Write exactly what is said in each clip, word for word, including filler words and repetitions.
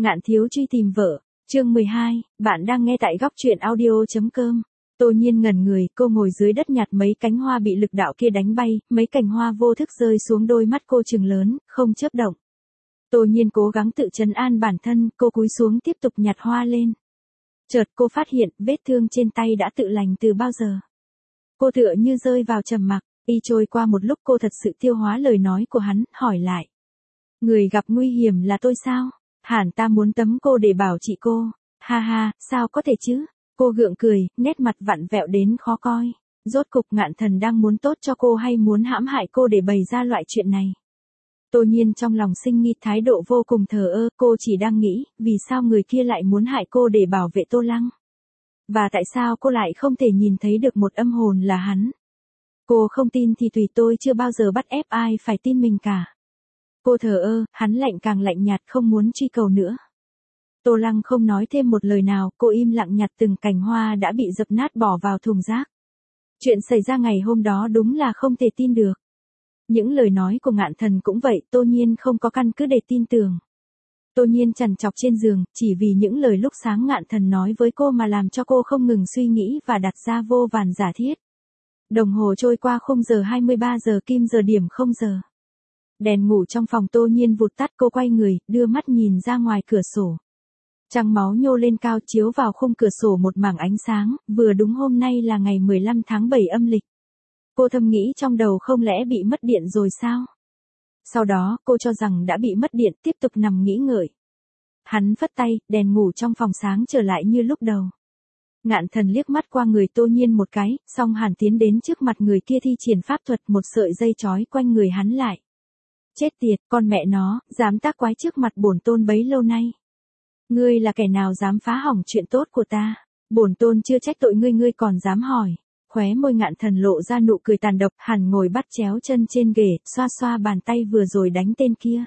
Ngạn thiếu truy tìm vợ, chương mười hai, bạn đang nghe tại góc truyện audio.com. Tô Nhiên ngẩn người, cô ngồi dưới đất nhặt mấy cánh hoa bị lực đạo kia đánh bay, mấy cành hoa vô thức rơi xuống đôi mắt cô trừng lớn, không chớp động. Tô Nhiên cố gắng tự trấn an bản thân, cô cúi xuống tiếp tục nhặt hoa lên. Chợt cô phát hiện, vết thương trên tay đã tự lành từ bao giờ. Cô tựa như rơi vào trầm mặc, y trôi qua một lúc cô thật sự tiêu hóa lời nói của hắn, hỏi lại. Người gặp nguy hiểm là tôi sao? Hẳn ta muốn tấm cô để bảo trị cô. Ha ha, sao có thể chứ? Cô gượng cười, nét mặt vặn vẹo đến khó coi. Rốt cục Ngạn Thần đang muốn tốt cho cô hay muốn hãm hại cô để bày ra loại chuyện này? Tô Nhiên trong lòng sinh nghi, thái độ vô cùng thờ ơ, cô chỉ đang nghĩ, vì sao người kia lại muốn hại cô để bảo vệ Tô Lăng? Và tại sao cô lại không thể nhìn thấy được một âm hồn là hắn? Cô không tin thì tùy, tôi chưa bao giờ bắt ép ai phải tin mình cả. Cô thờ ơ, hắn lạnh càng lạnh nhạt, không muốn truy cầu nữa. Tô Lăng không nói thêm một lời nào, cô im lặng nhặt từng cành hoa đã bị dập nát bỏ vào thùng rác. Chuyện xảy ra ngày hôm đó đúng là không thể tin được. Những lời nói của Ngạn Thần cũng vậy, Tô Nhiên không có căn cứ để tin tưởng. Tô Nhiên trằn trọc trên giường, chỉ vì những lời lúc sáng Ngạn Thần nói với cô mà làm cho cô không ngừng suy nghĩ và đặt ra vô vàn giả thiết. Đồng hồ trôi qua khung giờ hai mươi ba giờ kim, giờ điểm không giờ. Đèn ngủ trong phòng Tô Nhiên vụt tắt, cô quay người, đưa mắt nhìn ra ngoài cửa sổ. Trăng máu nhô lên cao chiếu vào khung cửa sổ một mảng ánh sáng, vừa đúng hôm nay là ngày mười lăm tháng bảy âm lịch. Cô thầm nghĩ trong đầu, không lẽ bị mất điện rồi sao? Sau đó, cô cho rằng đã bị mất điện, tiếp tục nằm nghĩ ngợi. Hắn phất tay, đèn ngủ trong phòng sáng trở lại như lúc đầu. Ngạn Thần liếc mắt qua người Tô Nhiên một cái, xong hàn tiến đến trước mặt người kia thi triển pháp thuật, một sợi dây trói quanh người hắn lại. Chết tiệt, con mẹ nó, dám tác quái trước mặt bổn tôn bấy lâu nay. Ngươi là kẻ nào dám phá hỏng chuyện tốt của ta? Bổn tôn chưa trách tội ngươi, ngươi còn dám hỏi. Khóe môi Ngạn Thần lộ ra nụ cười tàn độc, hẳn ngồi bắt chéo chân trên ghế, xoa xoa bàn tay vừa rồi đánh tên kia.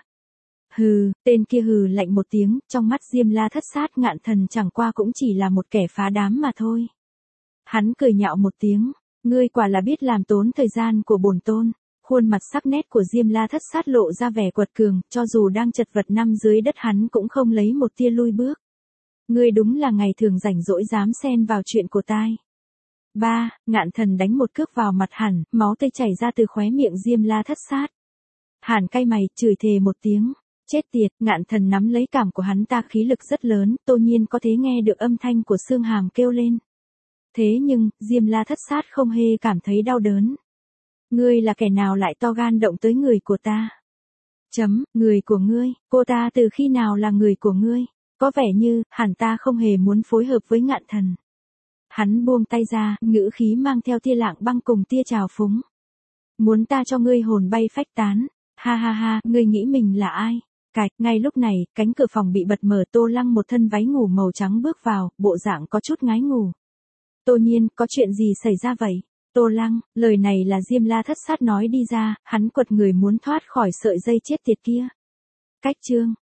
Hừ, tên kia hừ lạnh một tiếng, trong mắt Diêm La Thất Sát Ngạn Thần chẳng qua cũng chỉ là một kẻ phá đám mà thôi. Hắn cười nhạo một tiếng, ngươi quả là biết làm tốn thời gian của bổn tôn. Khuôn mặt sắc nét của Diêm La Thất Sát lộ ra vẻ quật cường, cho dù đang chật vật nằm dưới đất hắn cũng không lấy một tia lui bước. Ngươi đúng là ngày thường rảnh rỗi dám xen vào chuyện của tai. Ba, Ngạn Thần đánh một cước vào mặt Hàn, máu tươi chảy ra từ khóe miệng Diêm La Thất Sát. Hàn cay mày, chửi thề một tiếng. Chết tiệt, Ngạn Thần nắm lấy cảm của hắn ta, khí lực rất lớn, Tô Nhiên có thể nghe được âm thanh của xương hàm kêu lên. Thế nhưng, Diêm La Thất Sát không hề cảm thấy đau đớn. Ngươi là kẻ nào lại to gan động tới người của ta? Chấm, người của ngươi, cô ta từ khi nào là người của ngươi? Có vẻ như, hẳn ta không hề muốn phối hợp với Ngạn Thần. Hắn buông tay ra, ngữ khí mang theo tia lạng băng cùng tia trào phúng. Muốn ta cho ngươi hồn bay phách tán? Ha ha ha, ngươi nghĩ mình là ai? Cạch, ngay lúc này, cánh cửa phòng bị bật mở, Tô Lăng một thân váy ngủ màu trắng bước vào, bộ dạng có chút ngái ngủ. Tô Nhiên, có chuyện gì xảy ra vậy? Tô Lăng, lời này là Diêm La Thất Sát nói đi ra, hắn quật người muốn thoát khỏi sợi dây chết tiệt kia. Cách chương.